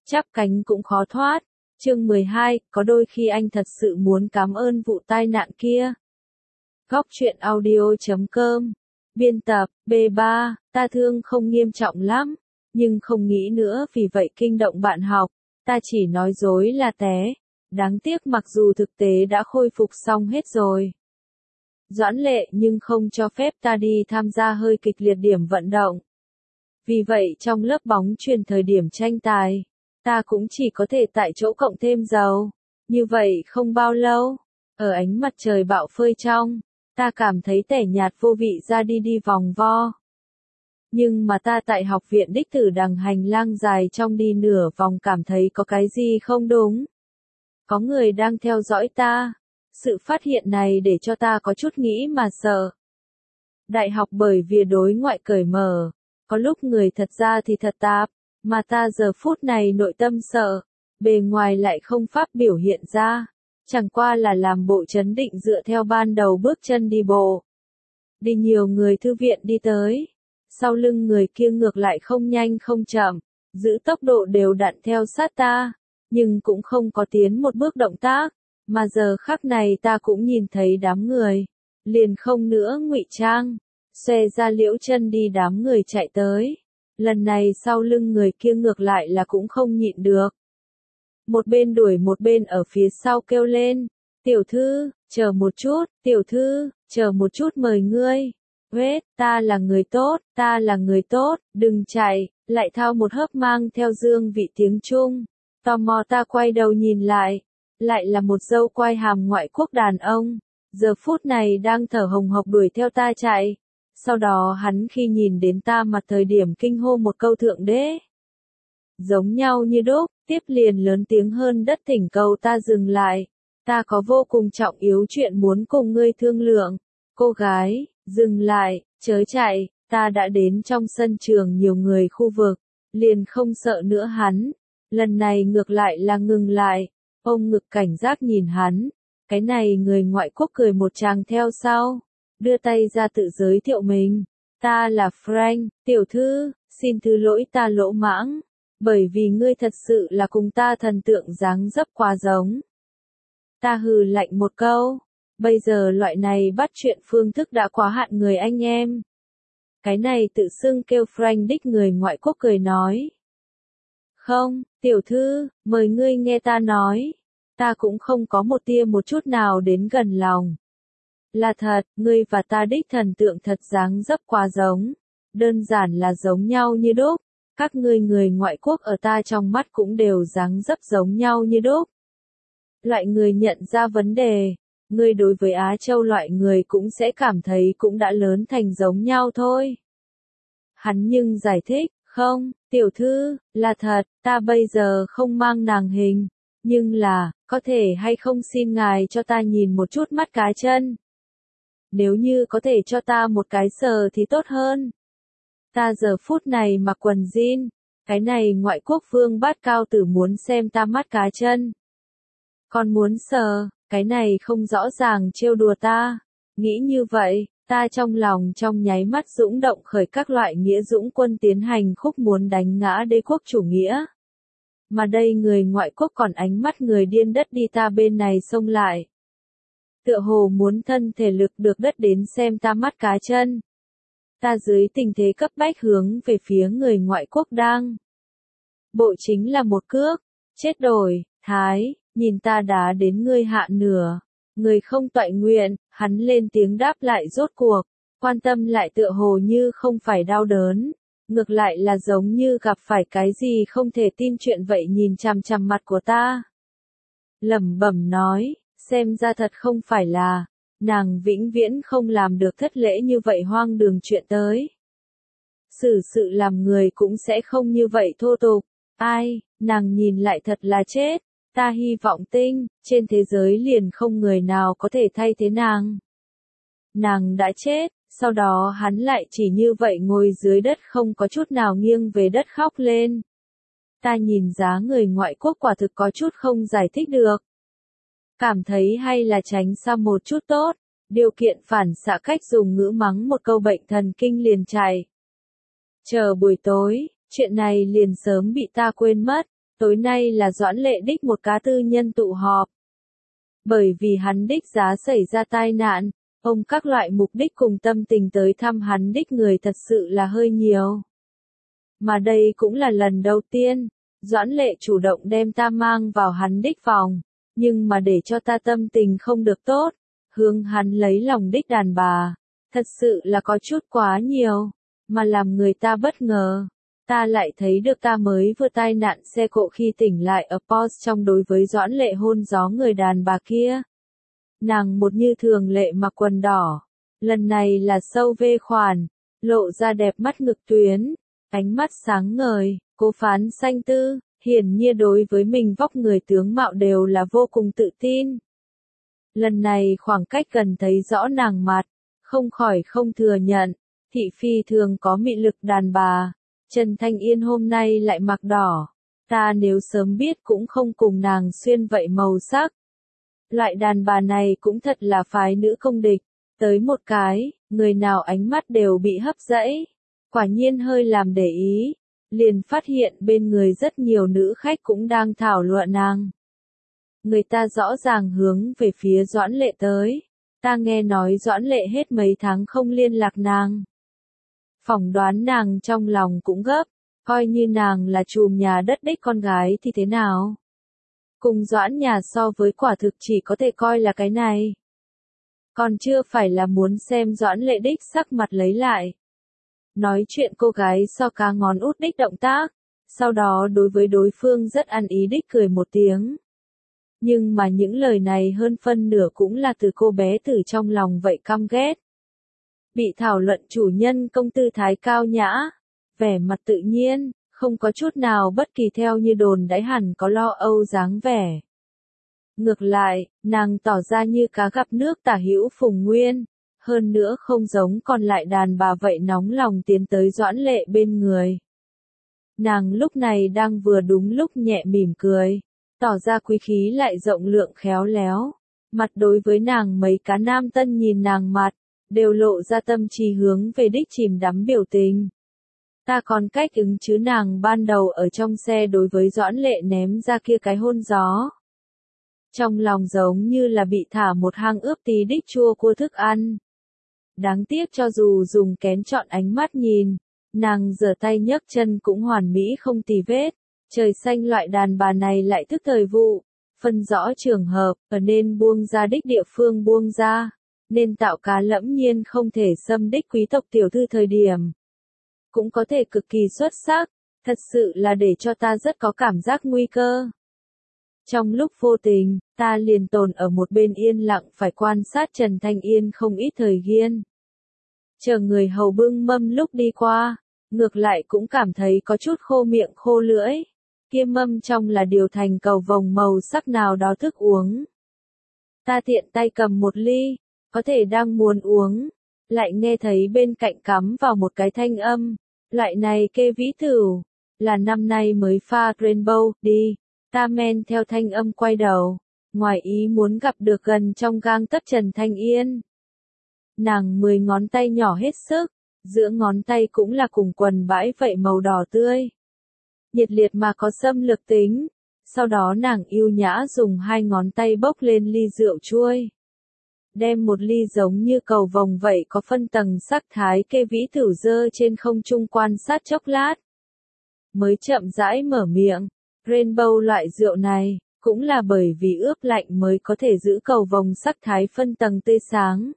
chắp cánh cũng khó thoát. Chương 12, có đôi khi anh thật sự muốn cảm ơn vụ tai nạn kia. Góc truyện audio.com. Biên tập, B3, ta thương không nghiêm trọng lắm, nhưng không nghĩ nữa vì vậy kinh động bạn học, ta chỉ nói dối là té. Đáng tiếc mặc dù thực tế đã khôi phục xong hết rồi. Doãn lệ nhưng không cho phép ta đi tham gia hơi kịch liệt điểm vận động. Vì vậy trong lớp bóng chuyền thời điểm tranh tài, ta cũng chỉ có thể tại chỗ cộng thêm dầu. Như vậy không bao lâu, ở ánh mặt trời bạo phơi trong, ta cảm thấy tẻ nhạt vô vị ra đi vòng vo. Nhưng mà ta tại học viện đích tử đằng hành lang dài trong đi nửa vòng cảm thấy có cái gì không đúng. Có người đang theo dõi ta. Sự phát hiện này để cho ta có chút nghĩ mà sợ. Đại học bởi vì đối ngoại cởi mở, có lúc người thật ra thì thật tạp, mà ta giờ phút này nội tâm sợ, bề ngoài lại không pháp biểu hiện ra, chẳng qua là làm bộ trấn định dựa theo ban đầu bước chân đi bộ. Đi nhiều người thư viện đi tới, sau lưng người kia ngược lại không nhanh không chậm, giữ tốc độ đều đặn theo sát ta, nhưng cũng không có tiến một bước động tác. Mà giờ khắc này ta cũng nhìn thấy đám người, liền không nữa ngụy trang, xòe ra liễu chân đi đám người chạy tới. Lần này sau lưng người kia ngược lại là cũng không nhịn được. Một bên đuổi một bên ở phía sau kêu lên, tiểu thư, chờ một chút, tiểu thư, chờ một chút mời ngươi. Vết, ta là người tốt, ta là người tốt, đừng chạy, lại thao một hớp mang theo dương vị tiếng Trung. Tò mò ta quay đầu nhìn lại. Lại là một dâu quai hàm ngoại quốc đàn ông, giờ phút này đang thở hồng hộc đuổi theo ta chạy. Sau đó hắn khi nhìn đến ta mặt thời điểm kinh hô một câu thượng đế. Giống nhau như đúc, tiếp liền lớn tiếng hơn đất thỉnh cầu ta dừng lại. Ta có vô cùng trọng yếu chuyện muốn cùng ngươi thương lượng. Cô gái, dừng lại, chớ chạy, ta đã đến trong sân trường nhiều người khu vực, liền không sợ nữa hắn. Lần này ngược lại là ngừng lại. Ông ngực cảnh giác nhìn hắn, cái này người ngoại quốc cười một tràng theo sau, đưa tay ra tự giới thiệu mình. Ta là Frank, tiểu thư, xin thứ lỗi ta lỗ mãng, bởi vì ngươi thật sự là cùng ta thần tượng dáng dấp quá giống. Ta hừ lạnh một câu, bây giờ loại này bắt chuyện phương thức đã quá hạn người anh em. Cái này tự xưng kêu Frank đích người ngoại quốc cười nói. Không, tiểu thư, mời ngươi nghe ta nói. Ta cũng không có một tia một chút nào đến gần lòng. Là thật, ngươi và ta đích thần tượng thật dáng dấp quá giống. Đơn giản là giống nhau như đúc. Các ngươi người ngoại quốc ở ta trong mắt cũng đều dáng dấp giống nhau như đúc. Loại người nhận ra vấn đề, ngươi đối với Á Châu loại người cũng sẽ cảm thấy cũng đã lớn thành giống nhau thôi. Hắn nhưng giải thích. Không, tiểu thư, là thật, ta bây giờ không mang nàng hình, nhưng là, có thể hay không xin ngài cho ta nhìn một chút mắt cá chân. Nếu như có thể cho ta một cái sờ thì tốt hơn. Ta giờ phút này mặc quần jean, cái này ngoại quốc vương bát cao tử muốn xem ta mắt cá chân. Còn muốn sờ, cái này không rõ ràng trêu đùa ta, nghĩ như vậy. Ta trong lòng trong nháy mắt dũng động khởi các loại nghĩa dũng quân tiến hành khúc muốn đánh ngã đế quốc chủ nghĩa. Mà đây người ngoại quốc còn ánh mắt người điên đất đi ta bên này xông lại. Tựa hồ muốn thân thể lực được đất đến xem ta mắt cá chân. Ta dưới tình thế cấp bách hướng về phía người ngoại quốc đang. Bộ chính là một cước, chết đổi, thái, nhìn ta đá đến ngươi hạ nửa. Người không toại nguyện, hắn lên tiếng đáp lại rốt cuộc, quan tâm lại tựa hồ như không phải đau đớn, ngược lại là giống như gặp phải cái gì không thể tin chuyện vậy nhìn chằm chằm mặt của ta. Lẩm bẩm nói, xem ra thật không phải là, nàng vĩnh viễn không làm được thất lễ như vậy hoang đường chuyện tới. Xử sự làm người cũng sẽ không như vậy thô tục, ai, nàng nhìn lại thật là chết. Ta hy vọng tinh, trên thế giới liền không người nào có thể thay thế nàng. Nàng đã chết, sau đó hắn lại chỉ như vậy ngồi dưới đất không có chút nào nghiêng về đất khóc lên. Ta nhìn giá người ngoại quốc quả thực có chút không giải thích được. Cảm thấy hay là tránh xa một chút tốt, điều kiện phản xạ cách dùng ngữ mắng một câu bệnh thần kinh liền chạy. Chờ buổi tối, chuyện này liền sớm bị ta quên mất. Tối nay là Doãn Lệ đích một cá tư nhân tụ họp. Bởi vì hắn đích giá xảy ra tai nạn, ông các loại mục đích cùng tâm tình tới thăm hắn đích người thật sự là hơi nhiều. Mà đây cũng là lần đầu tiên, Doãn Lệ chủ động đem ta mang vào hắn đích phòng, nhưng mà để cho ta tâm tình không được tốt, hướng hắn lấy lòng đích đàn bà, thật sự là có chút quá nhiều, mà làm người ta bất ngờ. Ta lại thấy được ta mới vừa tai nạn xe cộ khi tỉnh lại ở Porsche trong đối với Doãn Lệ hôn gió người đàn bà kia. Nàng một như thường lệ mặc quần đỏ, lần này là sâu V khoản, lộ ra đẹp mắt ngực tuyến, ánh mắt sáng ngời, cố phán xanh tư, hiển nhiên đối với mình vóc người tướng mạo đều là vô cùng tự tin. Lần này khoảng cách gần thấy rõ nàng mặt, không khỏi không thừa nhận, thị phi thường có mị lực đàn bà. Trần Thanh Yên hôm nay lại mặc đỏ, ta nếu sớm biết cũng không cùng nàng xuyên vậy màu sắc. Loại đàn bà này cũng thật là phái nữ công địch, tới một cái, người nào ánh mắt đều bị hấp dẫn. Quả nhiên hơi làm để ý, liền phát hiện bên người rất nhiều nữ khách cũng đang thảo luận nàng. Người ta rõ ràng hướng về phía Doãn Lệ tới, ta nghe nói Doãn Lệ hết mấy tháng không liên lạc nàng. Phỏng đoán nàng trong lòng cũng gấp, coi như nàng là trùm nhà đất đích con gái thì thế nào? Cùng Doãn nhà so với quả thực chỉ có thể coi là cái này. Còn chưa phải là muốn xem Doãn Lệ đích sắc mặt lấy lại. Nói chuyện cô gái so cá ngón út đích động tác, sau đó đối với đối phương rất ăn ý đích cười một tiếng. Nhưng mà những lời này hơn phân nửa cũng là từ cô bé từ trong lòng vậy căm ghét. Bị thảo luận chủ nhân công tư thái cao nhã, vẻ mặt tự nhiên, không có chút nào bất kỳ theo như đồn đãi hẳn có lo âu dáng vẻ. Ngược lại, nàng tỏ ra như cá gặp nước tả hữu phùng nguyên, hơn nữa không giống còn lại đàn bà vậy nóng lòng tiến tới Doãn Lệ bên người. Nàng lúc này đang vừa đúng lúc nhẹ mỉm cười, tỏ ra quý khí lại rộng lượng khéo léo, mặt đối với nàng mấy cá nam tân nhìn nàng mặt, đều lộ ra tâm trí hướng về đích chìm đắm biểu tình. Ta còn cách ứng chứ nàng ban đầu ở trong xe đối với Doãn Lệ ném ra kia cái hôn gió. Trong lòng giống như là bị thả một hang ướp tí đích chua cua thức ăn. Đáng tiếc cho dù dùng kén chọn ánh mắt nhìn, nàng giở tay nhấc chân cũng hoàn mỹ không tì vết. Trời xanh loại đàn bà này lại thức thời vụ, phân rõ trường hợp, ở nên buông ra đích địa phương buông ra, nên tạo cá lẫm nhiên không thể xâm đích quý tộc tiểu thư thời điểm. Cũng có thể cực kỳ xuất sắc, thật sự là để cho ta rất có cảm giác nguy cơ. Trong lúc vô tình, ta liền tồn ở một bên yên lặng phải quan sát Trần Thanh Yên không ít thời gian. Chờ người hầu bưng mâm lúc đi qua, ngược lại cũng cảm thấy có chút khô miệng khô lưỡi. Kia mâm trong là điều thành cầu vồng màu sắc nào đó thức uống. Ta tiện tay cầm một ly, có thể đang muốn uống, lại nghe thấy bên cạnh cắm vào một cái thanh âm, loại này kê vĩ thửu, là năm nay mới pha Rainbow, đi. Ta men theo thanh âm quay đầu, ngoài ý muốn gặp được gần trong gang tấc Trần Thanh Yên. Nàng 10 ngón tay nhỏ hết sức, giữa ngón tay cũng là cùng quần bãi vậy màu đỏ tươi. Nhiệt liệt mà có xâm lược tính, sau đó nàng yêu nhã dùng 2 ngón tay bốc lên ly rượu chuôi. Đem một ly giống như cầu vồng vậy có phân tầng sắc thái kê vĩ thửu dơ trên không trung quan sát chốc lát. Mới chậm rãi mở miệng, Rainbow loại rượu này, cũng là bởi vì ướp lạnh mới có thể giữ cầu vồng sắc thái phân tầng tươi sáng.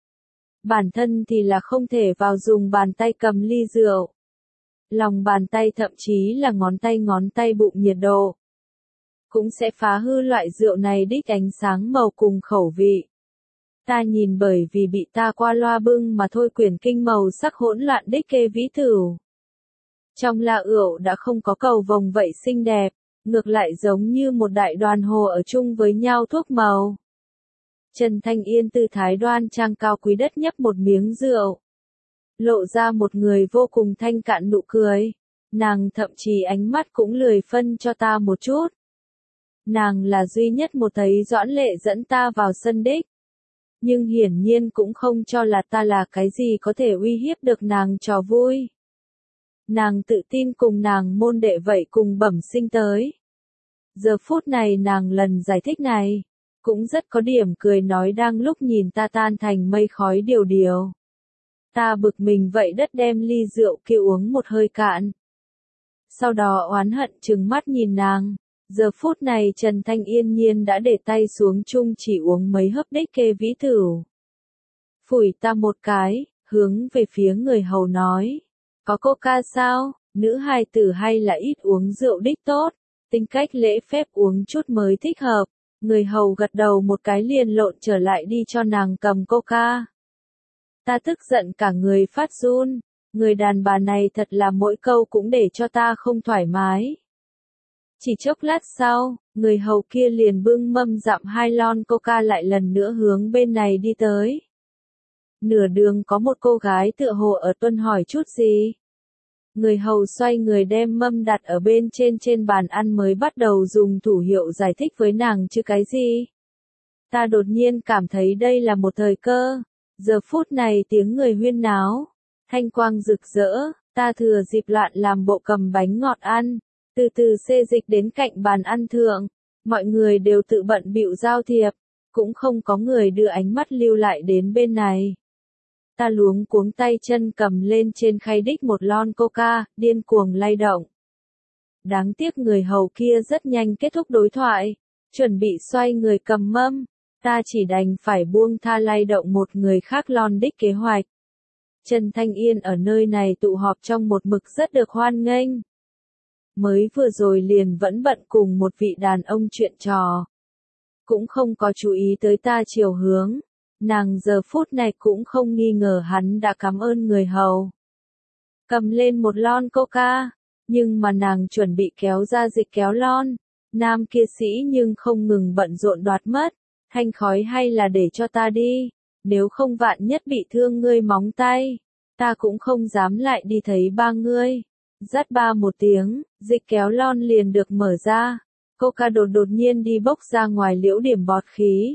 Bản thân thì là không thể vào dùng bàn tay cầm ly rượu. Lòng bàn tay thậm chí là ngón tay bụng nhiệt độ. Cũng sẽ phá hư loại rượu này đích ánh sáng màu cùng khẩu vị. Ta nhìn bởi vì bị ta qua loa bưng mà thôi quyển kinh màu sắc hỗn loạn đích kê vĩ thửu. Trong la ửu đã không có cầu vồng vậy xinh đẹp, ngược lại giống như một đại đoàn hồ ở chung với nhau thuốc màu. Trần Thanh Yên tư thái đoan trang cao quý đất nhấp một miếng rượu. Lộ ra một người vô cùng thanh cạn nụ cười. Nàng thậm chí ánh mắt cũng lười phân cho ta một chút. Nàng là duy nhất một thấy Doãn Lệ dẫn ta vào sân đích. Nhưng hiển nhiên cũng không cho là ta là cái gì có thể uy hiếp được nàng trò vui. Nàng tự tin cùng nàng môn đệ vậy cùng bẩm sinh tới. Giờ phút này nàng lần giải thích này, cũng rất có điểm cười nói đang lúc nhìn ta tan thành mây khói điều điều. Ta bực mình vậy đất đem ly rượu kia uống một hơi cạn. Sau đó oán hận trừng mắt nhìn nàng. Giờ phút này Trần Thanh yên nhiên đã để tay xuống chung chỉ uống mấy hớp đích kê vĩ tửu. Phủi ta một cái, hướng về phía người hầu nói. Có coca sao, nữ hài tử hay là ít uống rượu đích tốt, tính cách lễ phép uống chút mới thích hợp. Người hầu gật đầu một cái liền lộn trở lại đi cho nàng cầm coca. Ta tức giận cả người phát run, người đàn bà này thật là mỗi câu cũng để cho ta không thoải mái. Chỉ chốc lát sau, người hầu kia liền bưng mâm dặm 2 lon coca lại lần nữa hướng bên này đi tới. Nửa đường có một cô gái tựa hồ ở tuân hỏi chút gì. Người hầu xoay người đem mâm đặt ở bên trên bàn ăn mới bắt đầu dùng thủ hiệu giải thích với nàng chứ cái gì. Ta đột nhiên cảm thấy đây là một thời cơ. Giờ phút này tiếng người huyên náo, thanh quang rực rỡ, ta thừa dịp loạn làm bộ cầm bánh ngọt ăn, từ từ xê dịch đến cạnh bàn ăn thượng. Mọi người đều tự bận bịu giao thiệp, cũng không có người đưa ánh mắt lưu lại đến bên này. Ta luống cuống tay chân cầm lên trên khay đích một lon coca, điên cuồng lay động. Đáng tiếc người hầu kia rất nhanh kết thúc đối thoại, chuẩn bị xoay người cầm mâm, ta chỉ đành phải buông tha lay động một người khác lon đích kế hoạch. Trần Thanh Yên ở nơi này tụ họp trong một mực rất được hoan nghênh. Mới vừa rồi liền vẫn bận cùng một vị đàn ông chuyện trò. Cũng không có chú ý tới ta chiều hướng. Nàng giờ phút này cũng không nghi ngờ hắn đã cảm ơn người hầu. Cầm lên một lon coca, nhưng mà nàng chuẩn bị kéo ra dịch kéo lon. Nam kia sĩ nhưng không ngừng bận rộn đoạt mất. Thanh khói hay là để cho ta đi, nếu không vạn nhất bị thương ngươi móng tay, ta cũng không dám lại đi thấy ba ngươi. Dắt ba một tiếng, dịch kéo lon liền được mở ra, coca đột nhiên đi bốc ra ngoài liễu điểm bọt khí.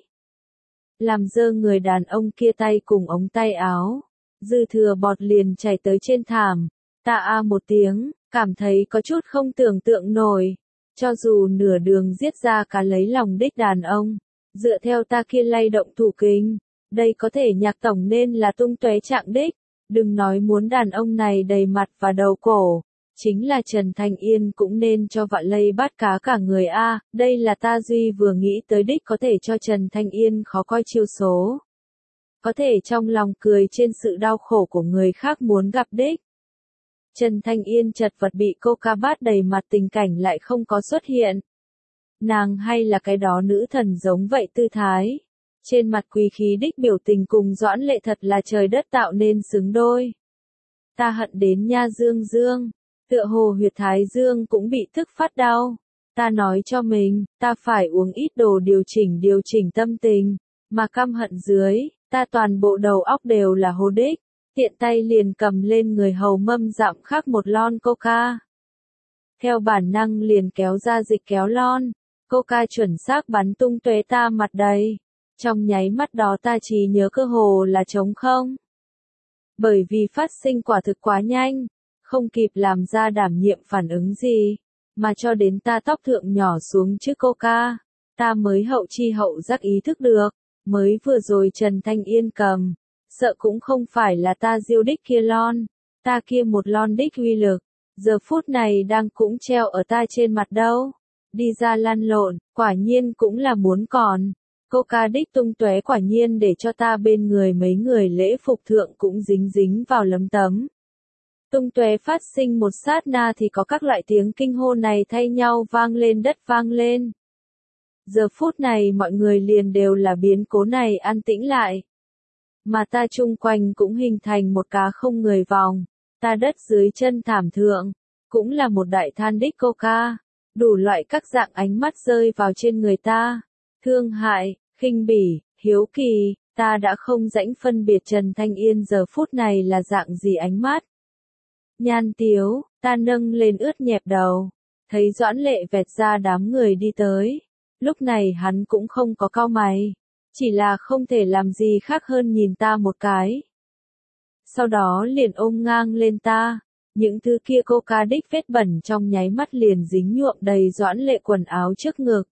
Làm dơ người đàn ông kia tay cùng ống tay áo, dư thừa bọt liền chảy tới trên thảm, ta a một tiếng, cảm thấy có chút không tưởng tượng nổi, cho dù nửa đường giết ra cả lấy lòng đích đàn ông. Dựa theo ta kia lay động thủ kinh, đây có thể nhạc tổng nên là tung tóe trạng đích, đừng nói muốn đàn ông này đầy mặt và đầu cổ, chính là Trần Thanh Yên cũng nên cho vạ lây bát cá cả người a, đây là ta duy vừa nghĩ tới đích có thể cho Trần Thanh Yên khó coi chiêu số. Có thể trong lòng cười trên sự đau khổ của người khác muốn gặp đích. Trần Thanh Yên chật vật bị coca bát đầy mặt tình cảnh lại không có xuất hiện. Nàng hay là cái đó nữ thần giống vậy tư thái. Trên mặt quý khí đích biểu tình cùng Doãn Lệ thật là trời đất tạo nên xứng đôi. Ta hận đến nha dương dương, tựa hồ huyệt thái dương cũng bị thức phát đau. Ta nói cho mình, ta phải uống ít đồ điều chỉnh tâm tình, mà căm hận dưới, ta toàn bộ đầu óc đều là hồ đích, tiện tay liền cầm lên người hầu mâm dặm khác một lon coca. Theo bản năng liền kéo ra dịch kéo lon. Coca chuẩn xác bắn tung tóe ta mặt đầy. Trong nháy mắt đó ta chỉ nhớ cơ hồ là trống không. Bởi vì phát sinh quả thực quá nhanh, không kịp làm ra đảm nhiệm phản ứng gì, mà cho đến ta tóc thượng nhỏ xuống trước coca, ta mới hậu chi hậu giác ý thức được, mới vừa rồi Trần Thanh Yên cầm, sợ cũng không phải là ta diêu đích kia lon, ta kia một lon đích uy lực, giờ phút này đang cũng treo ở ta trên mặt đâu. Đi ra lăn lộn, quả nhiên cũng là muốn còn. Coca đích tung tóe quả nhiên để cho ta bên người mấy người lễ phục thượng cũng dính vào lấm tấm. Tung tóe phát sinh một sát na thì có các loại tiếng kinh hô này thay nhau vang lên đất vang lên. Giờ phút này mọi người liền đều là biến cố này an tĩnh lại. Mà ta chung quanh cũng hình thành một cá không người vòng. Ta đất dưới chân thảm thượng, cũng là một đại than đích coca. Đủ loại các dạng ánh mắt rơi vào trên người ta. Thương hại, khinh bỉ, hiếu kỳ, ta đã không rãnh phân biệt Trần Thanh Yên giờ phút này là dạng gì ánh mắt. Nhan tiếu, ta nâng lên ướt nhẹp đầu. Thấy Doãn Lệ vẹt ra đám người đi tới. Lúc này hắn cũng không có cau mày. Chỉ là không thể làm gì khác hơn nhìn ta một cái. Sau đó liền ôm ngang lên ta. Những thứ kia coca đích vết bẩn trong nháy mắt liền dính nhuộm đầy Doãn Lệ quần áo trước ngực.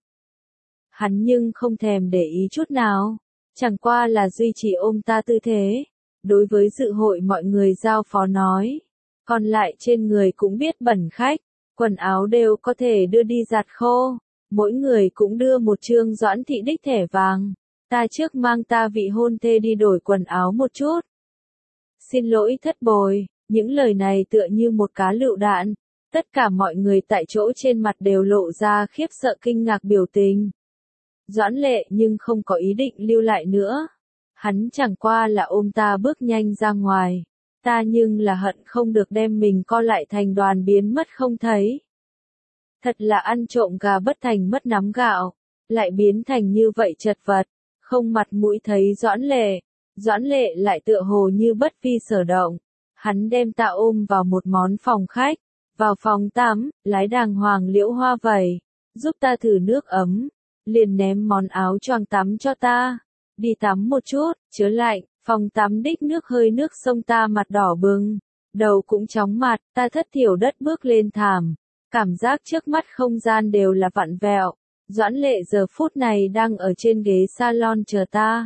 Hắn nhưng không thèm để ý chút nào, chẳng qua là duy trì ôm ta tư thế. Đối với dự hội mọi người giao phó nói, còn lại trên người cũng biết bẩn khách, quần áo đều có thể đưa đi giặt khô, mỗi người cũng đưa một chương Doãn thị đích thẻ vàng. Ta trước mang ta vị hôn thê đi đổi quần áo một chút. Xin lỗi thất bồi, những lời này tựa như một cá lựu đạn, tất cả mọi người tại chỗ trên mặt đều lộ ra khiếp sợ kinh ngạc biểu tình. Doãn Lệ nhưng không có ý định lưu lại nữa. Hắn chẳng qua là ôm ta bước nhanh ra ngoài. Ta nhưng là hận không được đem mình co lại thành đoàn biến mất không thấy. Thật là ăn trộm gà bất thành mất nắm gạo, lại biến thành như vậy chật vật, không mặt mũi thấy Doãn Lệ. Doãn Lệ lại tựa hồ như bất vi sở động. Hắn đem ta ôm vào một món phòng khách, vào phòng tắm, lái đàng hoàng liễu hoa vẩy, giúp ta thử nước ấm, liền ném món áo choàng tắm cho ta. Đi tắm một chút, chớ lạnh, phòng tắm đích nước hơi nước sông ta mặt đỏ bừng, đầu cũng chóng mặt, ta thất thiểu đất bước lên thảm, cảm giác trước mắt không gian đều là vặn vẹo. Doãn Lệ giờ phút này đang ở trên ghế salon chờ ta.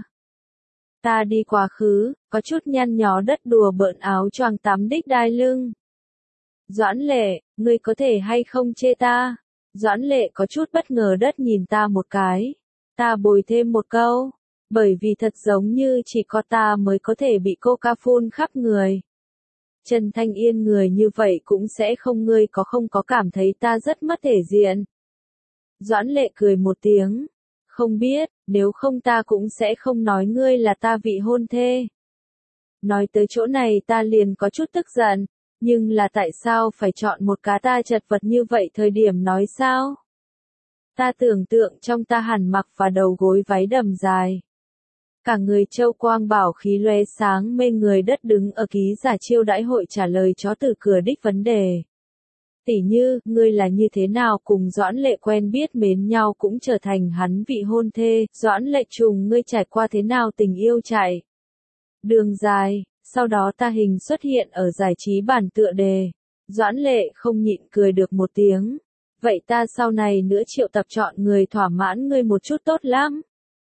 Ta đi quá khứ, có chút nhăn nhó đất đùa bỡn áo choàng tắm đích đai lưng. Doãn Lệ, ngươi có thể hay không chê ta? Doãn Lệ có chút bất ngờ đất nhìn ta một cái. Ta bồi thêm một câu, bởi vì thật giống như chỉ có ta mới có thể bị coca phun khắp người. Trần Thanh Yên người như vậy cũng sẽ không, ngươi không có cảm thấy ta rất mất thể diện. Doãn Lệ cười một tiếng. Không biết, nếu không ta cũng sẽ không nói ngươi là ta vị hôn thê. Nói tới chỗ này ta liền có chút tức giận, nhưng là tại sao phải chọn một cá ta chật vật như vậy thời điểm nói sao? Ta tưởng tượng trong ta hẳn mặc và đầu gối váy đầm dài. Cả người châu quang bảo khí lóe sáng mê người đất đứng ở ký giả chiêu đãi hội trả lời chó từ cửa đích vấn đề. Tỉ như, ngươi là như thế nào cùng Doãn Lệ quen biết mến nhau cũng trở thành hắn vị hôn thê, Doãn Lệ trùng ngươi trải qua thế nào tình yêu chạy. Đường dài, sau đó ta hình xuất hiện ở giải trí bản tựa đề. Doãn Lệ không nhịn cười được một tiếng. Vậy ta sau này nữa triệu tập chọn người thỏa mãn ngươi một chút tốt lắm.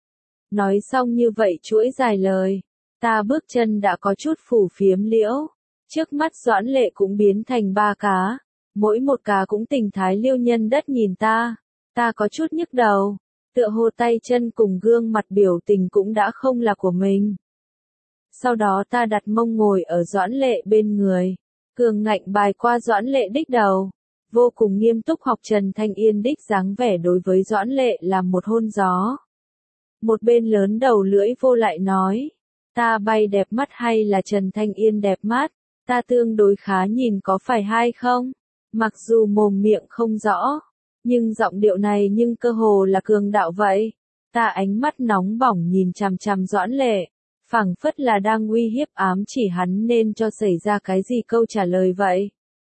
Nói xong như vậy chuỗi dài lời, ta bước chân đã có chút phủ phiếm liễu. Trước mắt Doãn Lệ cũng biến thành ba cá. Mỗi một cá cũng tình thái liêu nhân đất nhìn ta. Ta có chút nhức đầu. Tựa hồ tay chân cùng gương mặt biểu tình cũng đã không là của mình. Sau đó ta đặt mông ngồi ở Doãn Lệ bên người. Cường ngạnh bài qua Doãn Lệ đích đầu. Vô cùng nghiêm túc học Trần Thanh Yên đích dáng vẻ đối với Doãn Lệ làm một hôn gió. Một bên lớn đầu lưỡi vô lại nói. Ta bay đẹp mắt hay là Trần Thanh Yên đẹp mắt? Ta tương đối khá nhìn có phải hay không? Mặc dù mồm miệng không rõ, nhưng giọng điệu này nhưng cơ hồ là cường đạo vậy. Ta ánh mắt nóng bỏng nhìn chằm chằm Doãn Lệ, phảng phất là đang uy hiếp ám chỉ hắn nên cho xảy ra cái gì câu trả lời vậy.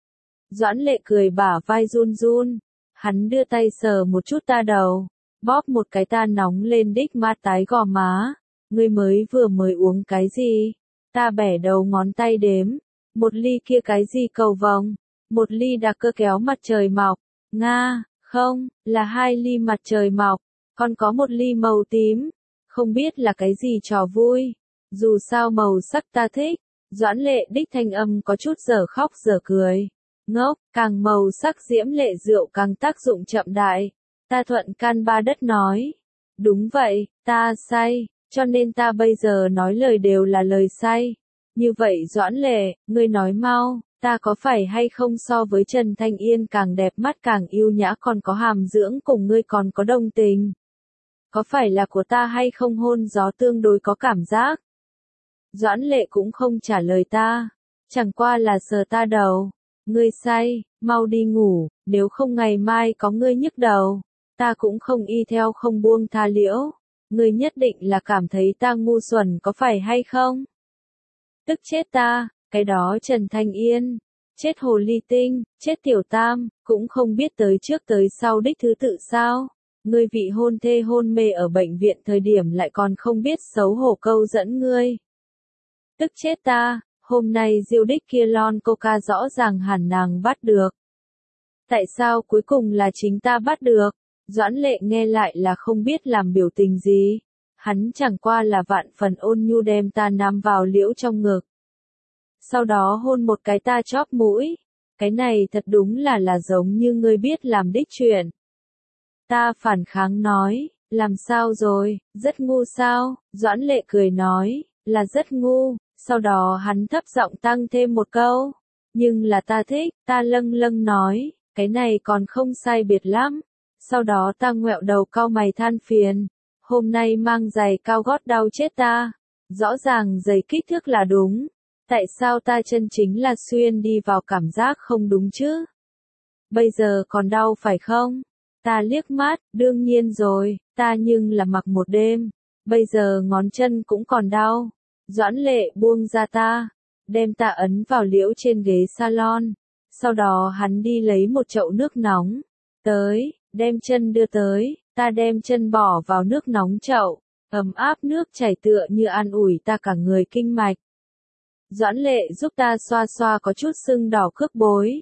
Doãn Lệ cười bả vai run run, hắn đưa tay sờ một chút ta đầu, bóp một cái ta nóng lên đích ma tái gò má. Ngươi vừa mới uống cái gì? Ta bẻ đầu ngón tay đếm, một ly kia cái gì cầu vồng, một ly đặc cơ kéo mặt trời mọc, Nga, không, là 2 ly mặt trời mọc, còn có một ly màu tím, không biết là cái gì trò vui, dù sao màu sắc ta thích. Doãn Lệ đích thanh âm có chút dở khóc dở cười. Ngốc, càng màu sắc diễm lệ rượu càng tác dụng chậm đại. Ta thuận can ba đất nói. Đúng vậy, ta say, cho nên ta bây giờ nói lời đều là lời say. Như vậy Doãn Lệ, ngươi nói mau, ta có phải hay không so với Trần Thanh Yên càng đẹp mắt càng yêu nhã còn có hàm dưỡng cùng ngươi còn có đồng tình? Có phải là của ta hay không hôn gió tương đối có cảm giác? Doãn Lệ cũng không trả lời ta, chẳng qua là sờ ta đầu. Ngươi say, mau đi ngủ, nếu không ngày mai có ngươi nhức đầu, ta cũng không y theo không buông tha liễu. Ngươi nhất định là cảm thấy ta ngu xuẩn có phải hay không? Tức chết ta, cái đó Trần Thanh Yên, chết hồ ly tinh, chết tiểu tam, cũng không biết tới trước tới sau đích thứ tự sao? Ngươi vị hôn thê hôn mê ở bệnh viện thời điểm lại còn không biết xấu hổ câu dẫn ngươi. Tức chết ta, Hôm nay diêu đích kia lon coca rõ ràng hẳn nàng bắt được. Tại sao cuối cùng là chính ta bắt được? Doãn Lệ nghe lại là không biết làm biểu tình gì. Hắn chẳng qua là vạn phần ôn nhu đem ta nắm vào liễu trong ngực. Sau đó hôn một cái ta chóp mũi. Cái này thật đúng là giống như ngươi biết làm đích chuyện. Ta phản kháng nói, làm sao rồi, rất ngu sao? Doãn Lệ cười nói, là rất ngu. Sau đó hắn thấp giọng tăng thêm một câu. Nhưng là ta thích, ta lâng lâng nói, cái này còn không sai biệt lắm. Sau đó ta ngoẹo đầu cau mày than phiền. Hôm nay mang giày cao gót đau chết ta. Rõ ràng giày kích thước là đúng. Tại sao ta chân chính là xuyên đi vào cảm giác không đúng chứ? Bây giờ còn đau phải không? Ta liếc mắt, đương nhiên rồi, ta nhưng là mặc một đêm. Bây giờ ngón chân cũng còn đau. Doãn Lệ buông ra ta, đem ta ấn vào liễu trên ghế salon. Sau đó hắn đi lấy một chậu nước nóng. Tới, đem chân đưa tới, ta đem chân bỏ vào nước nóng chậu. Ấm áp nước chảy tựa như an ủi ta cả người kinh mạch. Doãn Lệ giúp ta xoa xoa có chút sưng đỏ cước bối.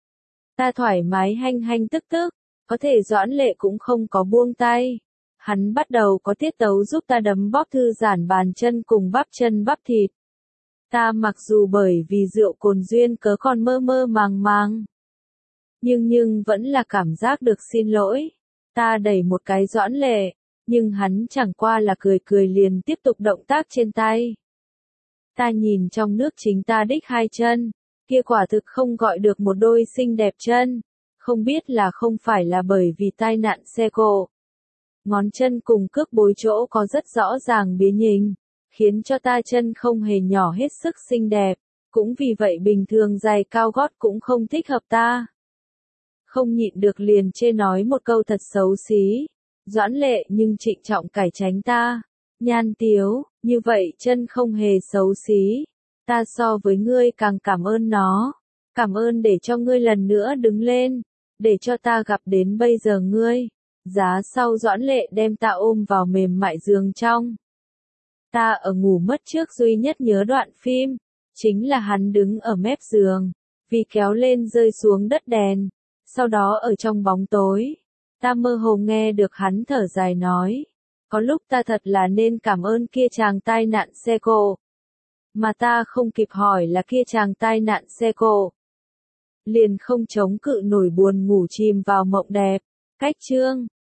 Ta thoải mái hanh hanh tức tức, có thể Doãn Lệ cũng không có buông tay. Hắn bắt đầu có tiết tấu giúp ta đấm bóp thư giãn bàn chân cùng bắp chân bắp thịt. Ta mặc dù bởi vì rượu cồn duyên cớ còn mơ mơ màng màng. Nhưng vẫn là cảm giác được xin lỗi. Ta đẩy một cái Doãn Lệ, nhưng hắn chẳng qua là cười cười liền tiếp tục động tác trên tay. Ta nhìn trong nước chính ta đích hai chân, kia quả thực không gọi được một đôi xinh đẹp chân. Không biết là không phải là bởi vì tai nạn xe cộ. Ngón chân cùng cước bối chỗ có rất rõ ràng biến hình, khiến cho ta chân không hề nhỏ hết sức xinh đẹp. Cũng vì vậy bình thường giày cao gót cũng không thích hợp ta. Không nhịn được liền chê nói một câu thật xấu xí. Doãn Lệ nhưng trịnh trọng cải tránh ta. Nhan tiếu, như vậy chân không hề xấu xí. Ta so với ngươi càng cảm ơn nó. Cảm ơn để cho ngươi lần nữa đứng lên. Để cho ta gặp đến bây giờ ngươi. Giá sau Doãn Lệ đem ta ôm vào mềm mại giường trong. Ta ở ngủ mất trước duy nhất nhớ đoạn phim. Chính là hắn đứng ở mép giường. Vì kéo lên rơi xuống đất đèn. Sau đó ở trong bóng tối. Ta mơ hồ nghe được hắn thở dài nói. Có lúc ta thật là nên cảm ơn kia chàng tai nạn xe cộ. Mà ta không kịp hỏi là kia chàng tai nạn xe cộ. Liền không chống cự nổi buồn ngủ chìm vào mộng đẹp. Cách chương